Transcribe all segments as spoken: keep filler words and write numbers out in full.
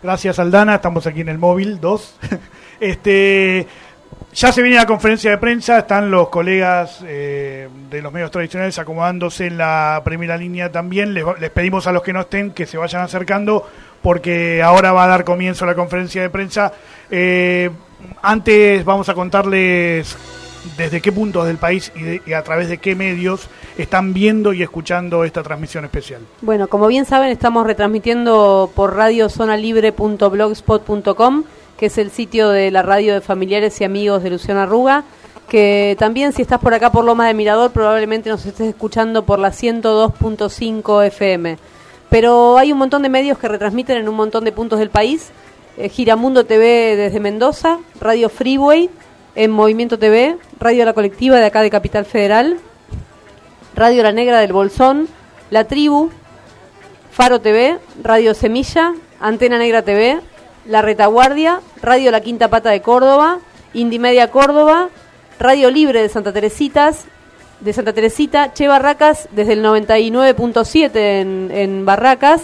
Gracias, Aldana. Estamos aquí en el móvil dos. este, ya se viene la conferencia de prensa. Están los colegas eh, de los medios tradicionales acomodándose en la primera línea también. Les, les pedimos a los que no estén que se vayan acercando porque ahora va a dar comienzo la conferencia de prensa. Eh, antes vamos a contarles desde qué puntos del país y, de, y a través de qué medios están viendo y escuchando esta transmisión especial. Bueno, como bien saben, estamos retransmitiendo por radio zona libre punto blogspot punto com, que es el sitio de la radio de familiares y amigos de Luciana Arruga, que también si estás por acá por Lomas de Mirador probablemente nos estés escuchando por la ciento dos punto cinco F M. Pero hay un montón de medios que retransmiten en un montón de puntos del país. Eh, Giramundo T V desde Mendoza, Radio Freeway en Movimiento T V, Radio La Colectiva de acá de Capital Federal, Radio La Negra del Bolsón, La Tribu, Faro T V, Radio Semilla, Antena Negra T V, La Retaguardia, Radio La Quinta Pata de Córdoba, Indimedia Córdoba, Radio Libre de Santa Teresitas, de Santa Teresita, Che Barracas desde el noventa y nueve punto siete en, en Barracas,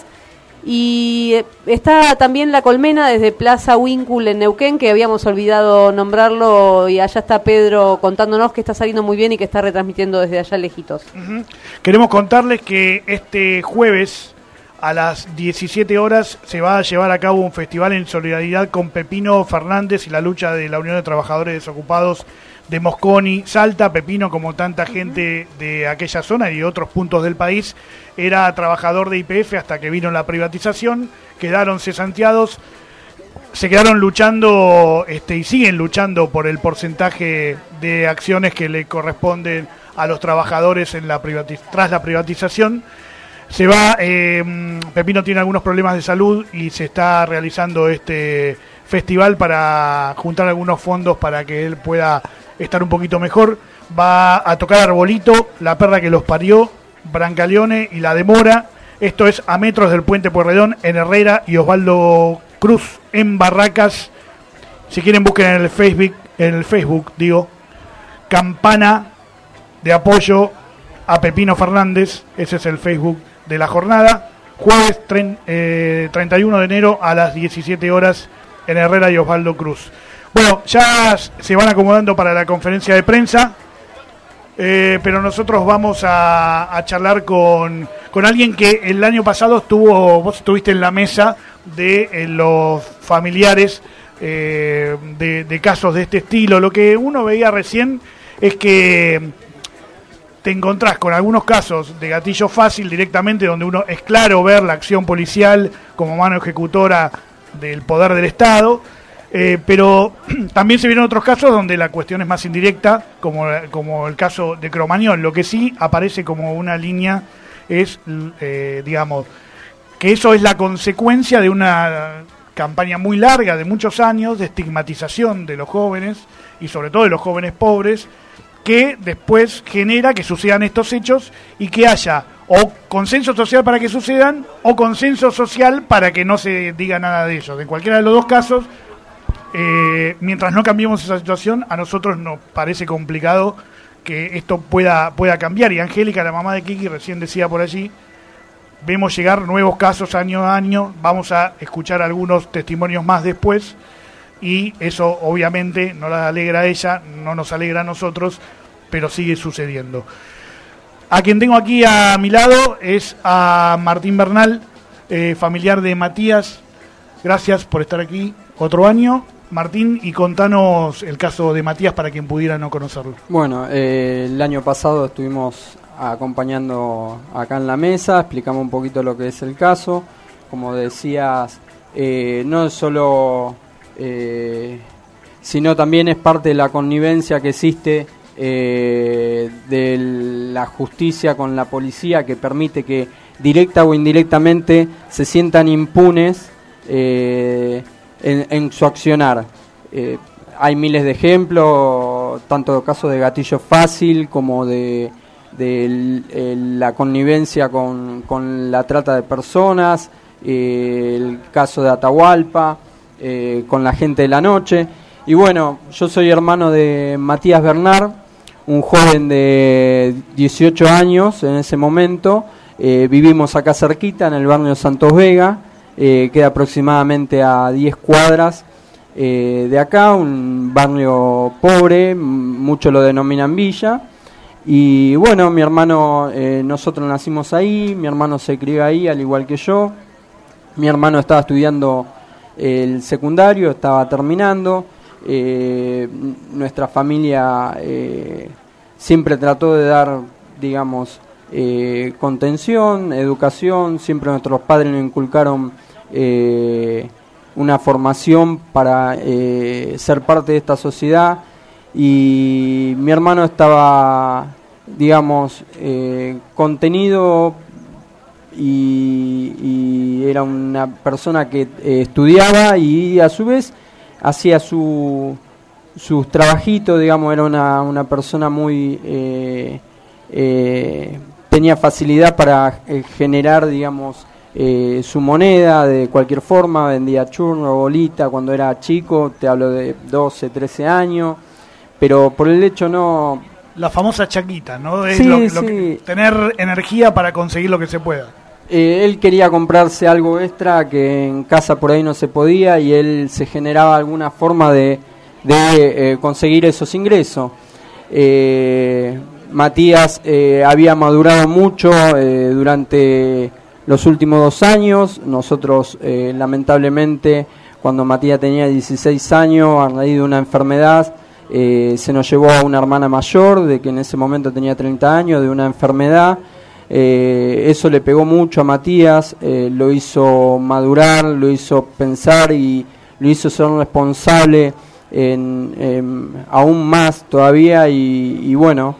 y está también La Colmena desde Plaza Winkul en Neuquén, que habíamos olvidado nombrarlo, y allá está Pedro contándonos que está saliendo muy bien y que está retransmitiendo desde allá lejitos. Uh-huh. Queremos contarles que este jueves a las diecisiete horas se va a llevar a cabo un festival en solidaridad con Pepino Fernández y la lucha de la Unión de Trabajadores Desocupados de Mosconi, Salta. Pepino, como tanta gente de aquella zona y de otros puntos del país, era trabajador de Y P F hasta que vino la privatización, quedaron cesanteados, se quedaron luchando este, y siguen luchando por el porcentaje de acciones que le corresponden a los trabajadores en la privatiz- tras la privatización. Se va, eh, Pepino tiene algunos problemas de salud y se está realizando este festival para juntar algunos fondos para que él pueda estar un poquito mejor. Va a tocar Arbolito, La Perra que los parió, Brancaleone y La Demora. Esto es a metros del Puente Pueyrredón en Herrera y Osvaldo Cruz en Barracas. Si quieren busquen en el Facebook, en el Facebook digo, campana de apoyo a Pepino Fernández. Ese es el Facebook de la jornada. Jueves tre- eh, treinta y uno de enero a las diecisiete horas en Herrera y Osvaldo Cruz. Bueno, ya se van acomodando para la conferencia de prensa, eh, pero nosotros vamos a, a charlar con, con alguien que el año pasado estuvo, vos estuviste en la mesa de eh, los familiares eh, de, de casos de este estilo. Lo que uno veía recién es que te encontrás con algunos casos de gatillo fácil directamente, donde uno es claro ver la acción policial como mano ejecutora del poder del Estado, eh, pero también se vieron otros casos donde la cuestión es más indirecta, como, como el caso de Cromañón. Lo que sí aparece como una línea es, eh, digamos, que eso es la consecuencia de una campaña muy larga, de muchos años, de estigmatización de los jóvenes, y sobre todo de los jóvenes pobres, que después genera que sucedan estos hechos y que haya o consenso social para que sucedan o consenso social para que no se diga nada de ellos. En cualquiera de los dos casos, eh, mientras no cambiemos esa situación, a nosotros nos parece complicado que esto pueda, pueda cambiar. Y Angélica, la mamá de Kiki, recién decía por allí, vemos llegar nuevos casos año a año, vamos a escuchar algunos testimonios más después, y eso obviamente no la alegra a ella, no nos alegra a nosotros, pero sigue sucediendo. A quien tengo aquí a mi lado es a Martín Bernal, eh, familiar de Matías. Gracias por estar aquí otro año, Martín, y contanos el caso de Matías para quien pudiera no conocerlo. Bueno, eh, el año pasado estuvimos acompañando acá en la mesa, explicamos un poquito lo que es el caso. Como decías, eh, no es solo... Eh, sino también es parte de la connivencia que existe eh, de la justicia con la policía, que permite que directa o indirectamente se sientan impunes eh, en, en su accionar. Eh, hay miles de ejemplos, tanto casos de gatillo fácil como de, de el, el, la connivencia con, con la trata de personas, eh, el caso de Atahualpa, Eh, con la gente de la noche. Y bueno, yo soy hermano de Matías Bernal, un joven de dieciocho años en ese momento. Eh, vivimos acá cerquita en el barrio Santos Vega. eh, queda aproximadamente a diez cuadras eh, de acá, un barrio pobre, muchos lo denominan villa. Y bueno, mi hermano, eh, nosotros nacimos ahí, mi hermano se crió ahí al igual que yo. Mi hermano estaba estudiando el secundario, estaba terminando. Eh, nuestra familia eh, siempre trató de dar, digamos, eh, contención, educación. Siempre nuestros padres nos inculcaron eh, una formación para eh, ser parte de esta sociedad. Y mi hermano estaba, digamos, eh, contenido y, y era una persona que eh, estudiaba y a su vez hacía su, sus trabajitos, digamos, era una, una persona muy... Eh, eh, tenía facilidad para eh, generar, digamos, eh, su moneda de cualquier forma, vendía churro, bolita cuando era chico, te hablo de doce, trece años. Pero por el hecho no... La famosa chaquita, ¿no? Es sí, lo, lo sí. que, tener energía para conseguir lo que se pueda. Eh, él quería comprarse algo extra que en casa por ahí no se podía y él se generaba alguna forma de, de eh, conseguir esos ingresos. Eh, Matías eh, había madurado mucho eh, durante los últimos dos años. Nosotros, eh, lamentablemente, cuando Matías tenía dieciséis años, a raíz de una enfermedad, Eh, se nos llevó a una hermana mayor, de que en ese momento tenía treinta años, de una enfermedad. Eh, eso le pegó mucho a Matías, eh, lo hizo madurar, lo hizo pensar y lo hizo ser responsable en, en, aún más todavía y, y bueno,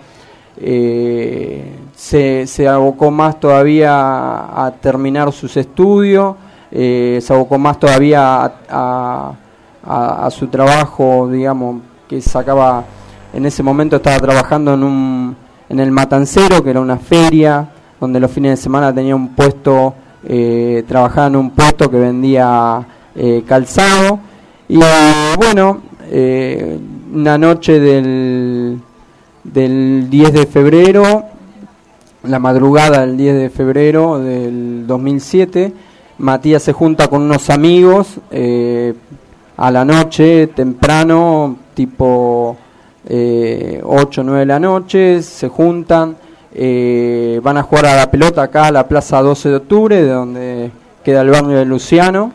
eh, se, se abocó más todavía a, a terminar sus estudios, eh, se abocó más todavía a, a, a, a su trabajo, digamos, que sacaba, en ese momento estaba trabajando en un en el Matancero, que era una feria, donde los fines de semana tenía un puesto, eh, trabajaba en un puesto que vendía eh, calzado, y bueno, eh, una noche del, del diez de febrero, la madrugada del diez de febrero del dos mil siete, Matías se junta con unos amigos, eh, a la noche, temprano, tipo eh, ocho o nueve de la noche, se juntan, eh, van a jugar a la pelota acá a la plaza doce de octubre, de donde queda el barrio de Luciano,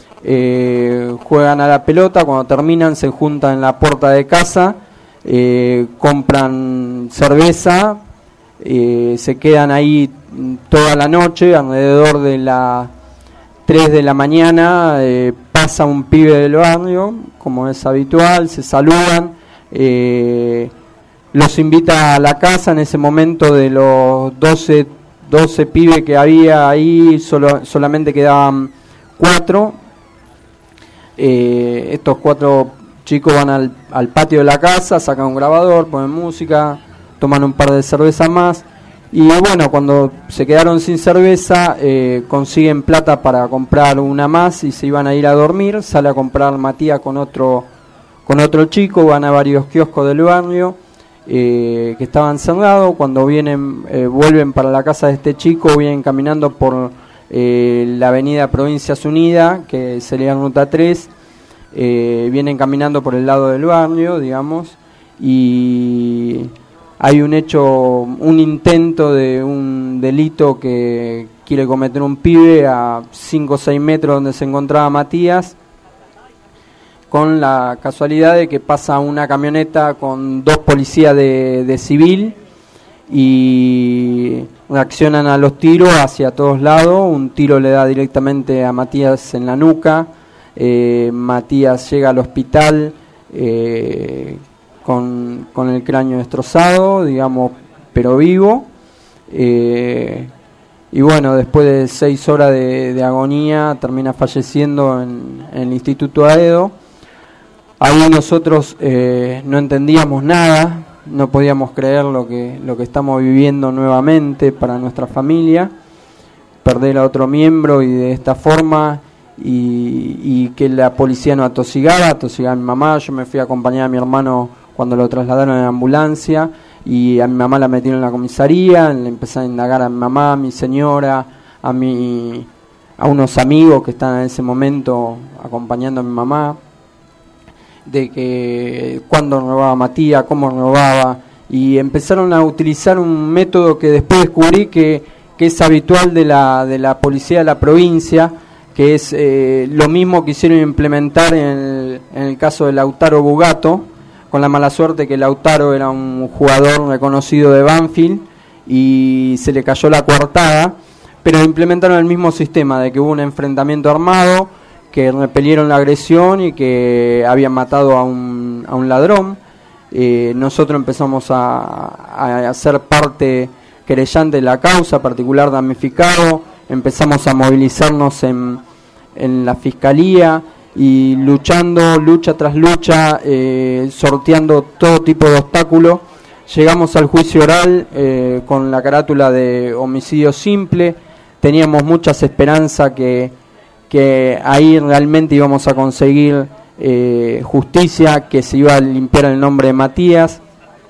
eh, juegan a la pelota, cuando terminan se juntan en la puerta de casa, eh, compran cerveza, eh, se quedan ahí toda la noche, alrededor de las tres de la mañana, eh, pasa un pibe del barrio, como es habitual, se saludan, eh, los invita a la casa. En ese momento, de los doce, doce pibes que había ahí, solo, solamente quedaban cuatro. Eh, estos cuatro chicos van al, al patio de la casa, sacan un grabador, ponen música, toman un par de cervezas más. Y bueno, cuando se quedaron sin cerveza, eh, consiguen plata para comprar una más y se iban a ir a dormir. Sale a comprar Matías con otro con otro chico, van a varios kioscos del barrio eh, que estaban cerrados. Cuando vienen, eh, vuelven para la casa de este chico, vienen caminando por eh, la avenida Provincias Unidas, que sería ruta tres, eh, vienen caminando por el lado del barrio, digamos, y hay un hecho, un intento de un delito que quiere cometer un pibe a cinco o seis metros donde se encontraba Matías, con la casualidad de que pasa una camioneta con dos policías de, de civil y reaccionan a los tiros hacia todos lados. Un tiro le da directamente a Matías en la nuca, eh, Matías llega al hospital eh, Con, con el cráneo destrozado, digamos, pero vivo. Eh, y bueno, después de seis horas de, de agonía, termina falleciendo en, en el Instituto Aedo. Ahí nosotros eh, no entendíamos nada, no podíamos creer lo que, lo que estamos viviendo nuevamente para nuestra familia, perder a otro miembro y de esta forma, y, y que la policía no atosigara, atosigaba a mi mamá. Yo me fui a acompañar a mi hermano cuando lo trasladaron en ambulancia, y a mi mamá la metieron en la comisaría, le empezaron a indagar a mi mamá, a mi señora, a mi, a unos amigos que estaban en ese momento acompañando a mi mamá, de que cuándo robaba Matías, cómo robaba, y empezaron a utilizar un método que después descubrí que, que es habitual de la, de la policía de la provincia, que es eh, lo mismo que hicieron implementar en el, en el caso de Lautaro Bugato, con la mala suerte que Lautaro era un jugador reconocido de Banfield y se le cayó la coartada, pero implementaron el mismo sistema de que hubo un enfrentamiento armado, que repelieron la agresión y que habían matado a un, a un ladrón. Eh, nosotros empezamos a, a ser parte querellante de la causa, particular damnificado, empezamos a movilizarnos en, en la fiscalía y luchando, lucha tras lucha, eh, sorteando todo tipo de obstáculos. Llegamos al juicio oral eh, con la carátula de homicidio simple. Teníamos muchas esperanzas que, que ahí realmente íbamos a conseguir eh, justicia, que se iba a limpiar el nombre de Matías.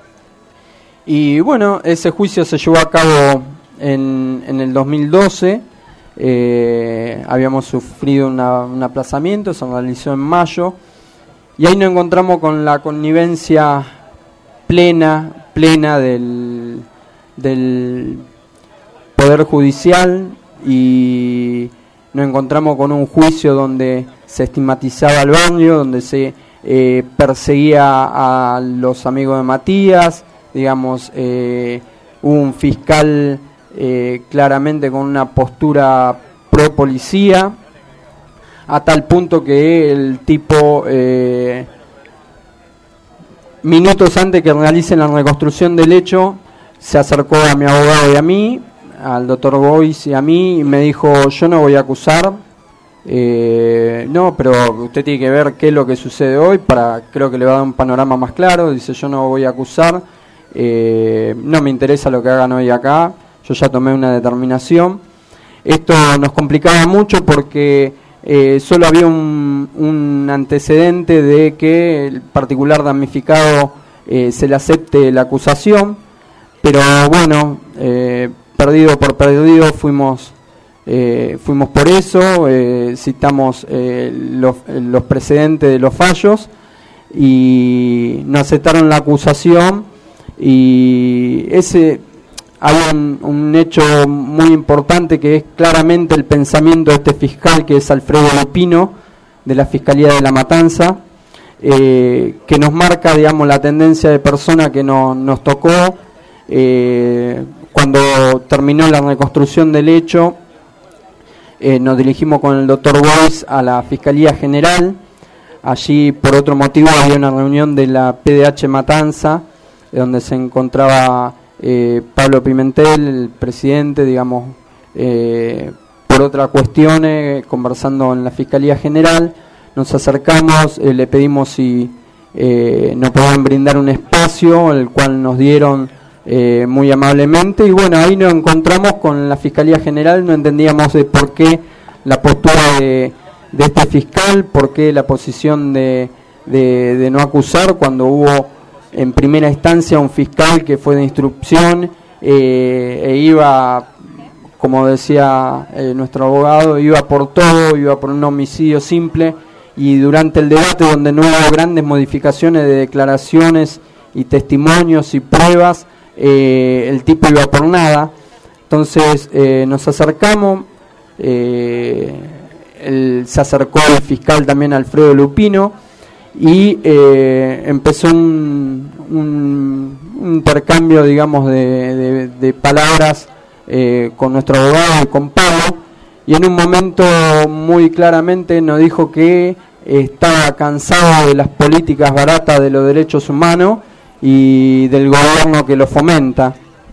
Y bueno, ese juicio se llevó a cabo en, en el dos mil doce. Eh, habíamos sufrido una, un aplazamiento, se realizó en mayo. Y ahí nos encontramos con la connivencia plena, plena del, del Poder Judicial, y nos encontramos con un juicio donde se estigmatizaba al barrio, donde se eh, perseguía a los amigos de Matías, digamos, eh, hubo un fiscal eh, claramente con una postura pro policía, a tal punto que el tipo, eh, minutos antes que realicen la reconstrucción del hecho, se acercó a mi abogado y a mí, al doctor Bois y a mí, y me dijo: yo no voy a acusar, eh, no, pero usted tiene que ver qué es lo que sucede hoy, para creo que le va a dar un panorama más claro. Dice: yo no voy a acusar, eh, no me interesa lo que hagan hoy acá, yo ya tomé una determinación. Esto nos complicaba mucho porque eh, solo había un, un antecedente de que el particular damnificado eh, se le acepte la acusación, pero bueno, eh, perdido por perdido fuimos eh, fuimos por eso, eh, citamos eh, los, los precedentes de los fallos y no aceptaron la acusación. Y ese hay un, un hecho muy importante que es claramente el pensamiento de este fiscal, que es Alfredo Lupino, de la Fiscalía de La Matanza, eh, que nos marca, digamos, la tendencia de persona que no, nos tocó. Eh, cuando terminó la reconstrucción del hecho, eh, nos dirigimos con el doctor Bois a la Fiscalía General. Allí, por otro motivo, había una reunión de la P D H Matanza, donde se encontraba eh, Pablo Pimentel, el presidente, digamos, eh, por otras cuestiones, conversando en la Fiscalía General. Nos acercamos, eh, le pedimos si eh, nos podían brindar un espacio, el cual nos dieron eh, muy amablemente, y bueno, ahí nos encontramos con la Fiscalía General. No entendíamos de por qué la postura de, de este fiscal, por qué la posición de, de, de no acusar, cuando hubo en primera instancia un fiscal que fue de instrucción eh, e iba, como decía eh, nuestro abogado, iba por todo, iba por un homicidio simple. Y durante el debate, donde no hubo grandes modificaciones de declaraciones y testimonios y pruebas, eh, el tipo iba por nada. Entonces eh, nos acercamos, eh, el, se acercó el fiscal también, Alfredo Lupino, y eh, empezó un, un, un intercambio, digamos, de, de, de palabras eh, con nuestro abogado y con Pablo, y en un momento muy claramente nos dijo que estaba cansado de las políticas baratas de los derechos humanos y del gobierno que lo fomenta.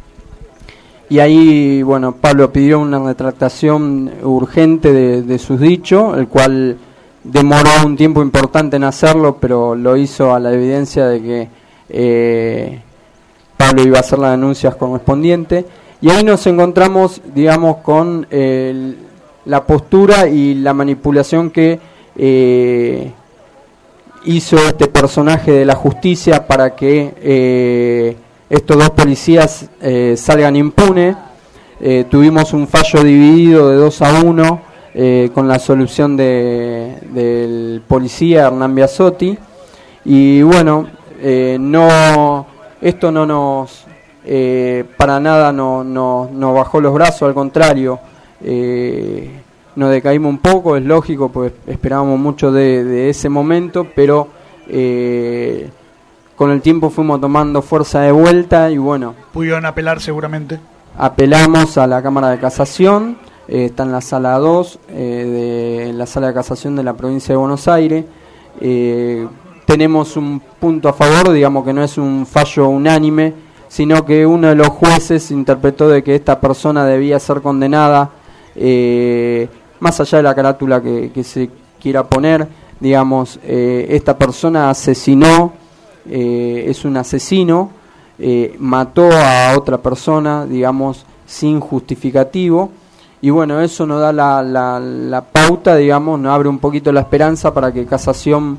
Y ahí, bueno, Pablo pidió una retractación urgente de, de sus dichos, el cual demoró un tiempo importante en hacerlo, pero lo hizo a la evidencia de que eh, Pablo iba a hacer las denuncias correspondientes. Y ahí nos encontramos, digamos, con el, la postura y la manipulación que eh, hizo este personaje de la justicia para que eh, estos dos policías eh, salgan impunes. Eh, tuvimos un fallo dividido de dos a uno eh, con la solución de, del policía Hernán Biasotti. Y bueno, eh, no esto no nos eh, para nada no, no, no bajó los brazos, al contrario, eh, nos decaímos un poco, es lógico, pues esperábamos mucho de, de ese momento, pero eh, con el tiempo fuimos tomando fuerza de vuelta y bueno. ¿Pudieron apelar seguramente? Apelamos a la Cámara de Casación, eh, está en la sala dos, eh, de la sala de casación de la provincia de Buenos Aires. Eh, tenemos un punto a favor, digamos que no es un fallo unánime, sino que uno de los jueces interpretó de que esta persona debía ser condenada, eh, más allá de la carátula que, que se quiera poner, digamos, eh, esta persona asesinó, eh, es un asesino, eh, mató a otra persona, digamos, sin justificativo, y bueno, eso nos da la, la, la pauta, digamos, nos abre un poquito la esperanza para que Casación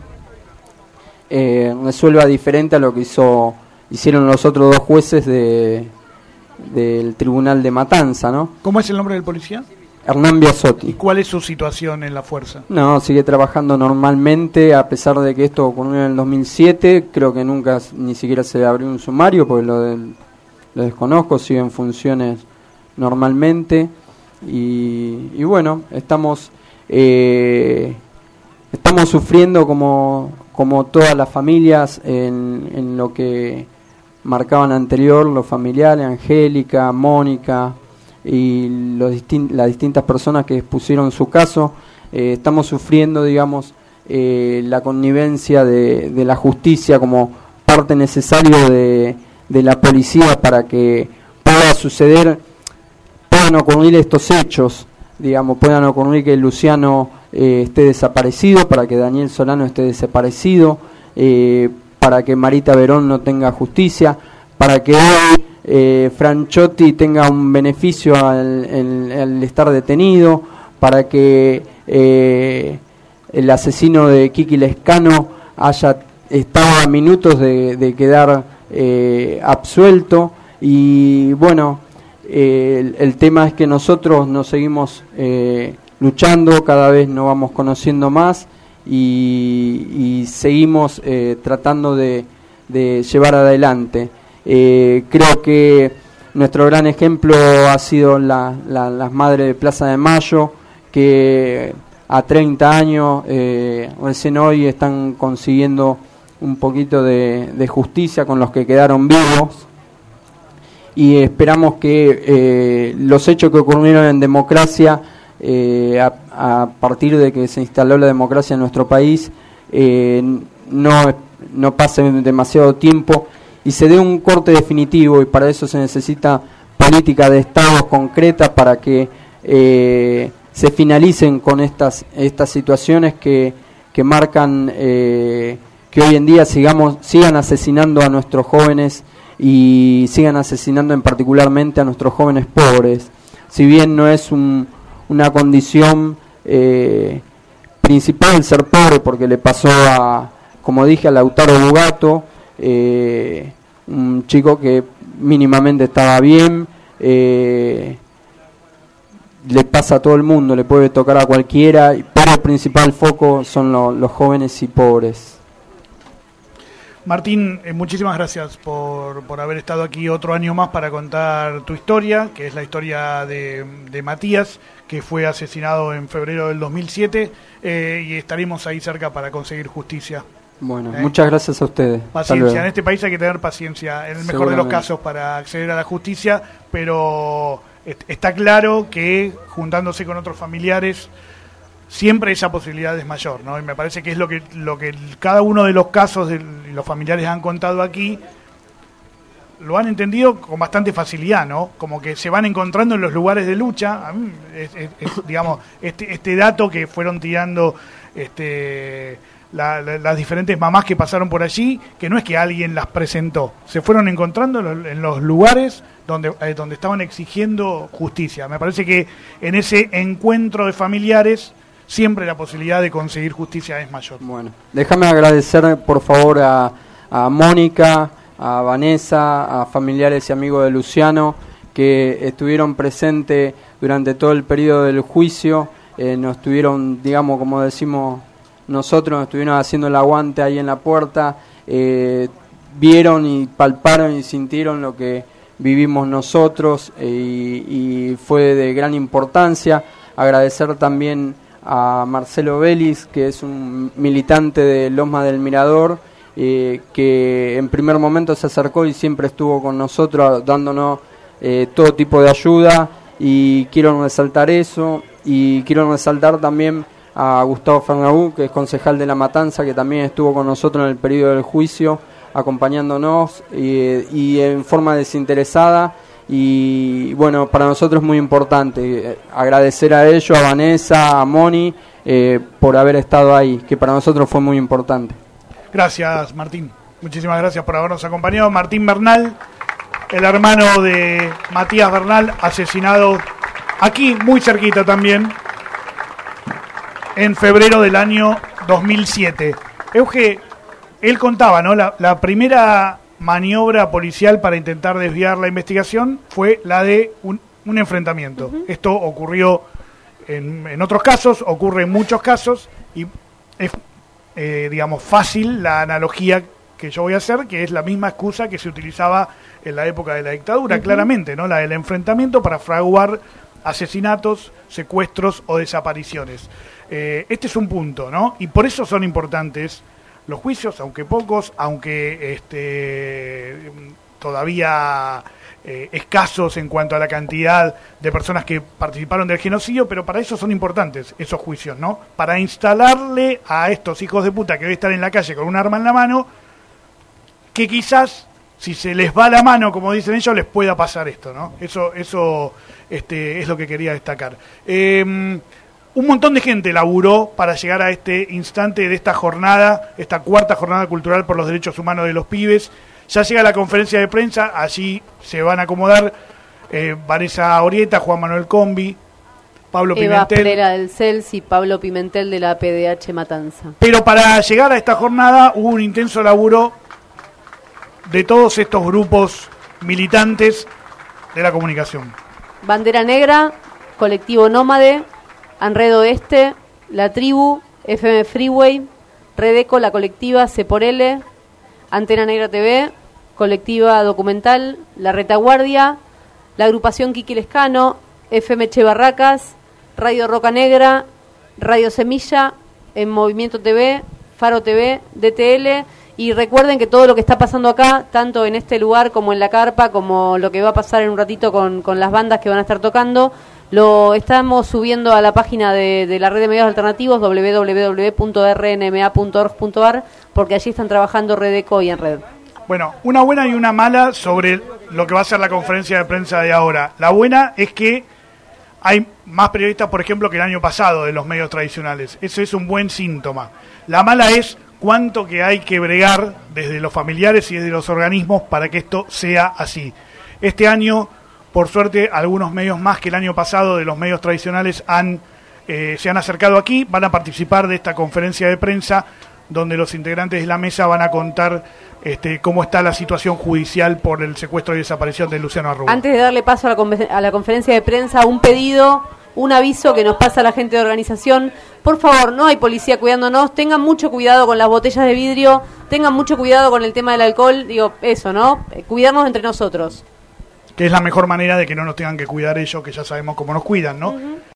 eh, resuelva diferente a lo que hizo hicieron los otros dos jueces de del Tribunal de Matanza, ¿no? ¿Cómo es el nombre del policía? Hernán Biasotti. ¿Y cuál es su situación en la fuerza? No, sigue trabajando normalmente, a pesar de que esto ocurrió en el dos mil siete, creo que nunca ni siquiera se abrió un sumario, porque lo, de, lo desconozco, sigue en funciones normalmente, y, y bueno, estamos eh, estamos sufriendo como, como todas las familias en, en lo que marcaban anterior, los familiares, Angélica, Mónica y los distin- las distintas personas que expusieron su caso. Eh, estamos sufriendo, digamos, eh, la connivencia de, de la justicia como parte necesaria de, de la policía para que pueda suceder, puedan ocurrir estos hechos, digamos, puedan ocurrir que Luciano eh, esté desaparecido, para que Daniel Solano esté desaparecido, eh, para que Marita Verón no tenga justicia, para que hoy eh, Franchotti tenga un beneficio al, al, al estar detenido, para que eh, el asesino de Kiki Lescano haya estado a minutos de, de quedar eh, absuelto. Y bueno, eh, el, el tema es que nosotros nos seguimos eh, luchando, cada vez nos vamos conociendo más y, y seguimos eh, tratando de, de llevar adelante. Eh, creo que nuestro gran ejemplo ha sido la, la, las madres de Plaza de Mayo, que a treinta años, eh, recién hoy están consiguiendo un poquito de, de justicia con los que quedaron vivos, y esperamos que eh, los hechos que ocurrieron en democracia, eh, a, a partir de que se instaló la democracia en nuestro país, eh, no, no pase demasiado tiempo y se dé un corte definitivo, y para eso se necesita política de Estado concreta para que eh, se finalicen con estas estas situaciones que, que marcan eh, que hoy en día sigamos sigan asesinando a nuestros jóvenes y sigan asesinando en particularmente a nuestros jóvenes pobres. Si bien no es un, una condición eh, principal ser pobre, porque le pasó a, como dije, a Lautaro Bugato, eh, un chico que mínimamente estaba bien, eh, le pasa a todo el mundo, le puede tocar a cualquiera, pero el principal foco son lo, los jóvenes y pobres. Martín, eh, muchísimas gracias por, por haber estado aquí otro año más para contar tu historia, que es la historia de, de Matías, que fue asesinado en febrero del dos mil siete, eh, y estaremos ahí cerca para conseguir justicia. Bueno, ¿Eh? muchas gracias a ustedes. Paciencia, en este país hay que tener paciencia, en el mejor de los casos, para acceder a la justicia, pero est- está claro que juntándose con otros familiares siempre esa posibilidad es mayor, ¿no? Y me parece que es lo que lo que cada uno de los casos de los familiares han contado aquí, lo han entendido con bastante facilidad, ¿no? Como que se van encontrando en los lugares de lucha. A mí es, es, es, digamos, este este dato que fueron tirando este la, la, las diferentes mamás que pasaron por allí, que no es que alguien las presentó, se fueron encontrando en los, en los lugares donde eh, donde estaban exigiendo justicia. Me parece que en ese encuentro de familiares siempre la posibilidad de conseguir justicia es mayor. Bueno, déjame agradecer por favor a, a Mónica, a Vanessa, a familiares y amigos de Luciano que estuvieron presentes durante todo el periodo del juicio eh, nos estuvieron, digamos, como decimos nosotros, nos estuvieron haciendo el aguante ahí en la puerta, eh, vieron y palparon y sintieron lo que vivimos nosotros, eh, y, y fue de gran importancia. Agradecer también a Marcelo Vélez, que es un militante de Lomas del Mirador, eh, que en primer momento se acercó y siempre estuvo con nosotros dándonos eh, todo tipo de ayuda, y quiero resaltar eso. Y quiero resaltar también a Gustavo Fernández, que es concejal de La Matanza, que también estuvo con nosotros en el periodo del juicio, acompañándonos y, y en forma desinteresada. Y bueno, para nosotros es muy importante eh, agradecer a ellos, a Vanessa, a Moni, eh, por haber estado ahí, que para nosotros fue muy importante. Gracias, Martín. Muchísimas gracias por habernos acompañado. Martín Bernal, el hermano de Matías Bernal, asesinado aquí, muy cerquita también, en febrero del año dos mil siete. Euge, él contaba, ¿no? La, la primera maniobra policial para intentar desviar la investigación fue la de un, un enfrentamiento. Uh-huh. Esto ocurrió en, en otros casos, ocurre en muchos casos, y es, eh, digamos, fácil la analogía que yo voy a hacer, que es la misma excusa que se utilizaba en la época de la dictadura, uh-huh. claramente, ¿no? La del enfrentamiento para fraguar asesinatos, secuestros o desapariciones. Eh, este es un punto, ¿no? Y por eso son importantes los juicios, aunque pocos, aunque este, todavía eh, escasos en cuanto a la cantidad de personas que participaron del genocidio, pero para eso son importantes esos juicios, ¿no? Para instalarle a estos hijos de puta que hoy están en la calle con un arma en la mano, que quizás, si se les va la mano, como dicen ellos, les pueda pasar esto, ¿no? Eso, eso este, es lo que quería destacar. Eh, Un montón de gente laburó para llegar a este instante de esta jornada, esta cuarta jornada cultural por los derechos humanos de los pibes. Ya llega la conferencia de prensa, allí se van a acomodar eh, Vanessa Orieta, Juan Manuel Combi, Pablo Eva Pimentel. Pereira del C E L S y Pablo Pimentel de la P D H Matanza. Pero para llegar a esta jornada hubo un intenso laburo de todos estos grupos militantes de la comunicación. Bandera Negra, Colectivo Nómade, Anredo Este, La Tribu, F M Freeway, Redeco, La Colectiva, C por L, Antena Negra T V, Colectiva Documental, La Retaguardia, la agrupación Kiki Lescano, F M Che Barracas, Radio Roca Negra, Radio Semilla, En Movimiento T V, Faro T V, D T L. Y recuerden que todo lo que está pasando acá, tanto en este lugar como en la carpa, como lo que va a pasar en un ratito con, con las bandas que van a estar tocando, lo estamos subiendo a la página de, de la red de medios alternativos, doble u doble u doble u punto r n m a punto org punto a r, porque allí están trabajando Redeco y Enred. Bueno, una buena y una mala sobre lo que va a ser la conferencia de prensa de ahora. La buena es que hay más periodistas, por ejemplo, que el año pasado de los medios tradicionales. Eso es un buen síntoma. La mala es cuánto que hay que bregar desde los familiares y desde los organismos para que esto sea así. Este año, por suerte, algunos medios más que el año pasado de los medios tradicionales han eh, se han acercado aquí, van a participar de esta conferencia de prensa donde los integrantes de la mesa van a contar este, cómo está la situación judicial por el secuestro y desaparición de Luciano Arruga. Antes de darle paso a la, a la conferencia de prensa, un pedido, un aviso que nos pasa a la gente de organización. Por favor, no hay policía cuidándonos, tengan mucho cuidado con las botellas de vidrio, tengan mucho cuidado con el tema del alcohol, digo, eso, ¿no? Eh, cuidarnos entre nosotros. Que es la mejor manera de que no nos tengan que cuidar ellos, que ya sabemos cómo nos cuidan, ¿no? Uh-huh.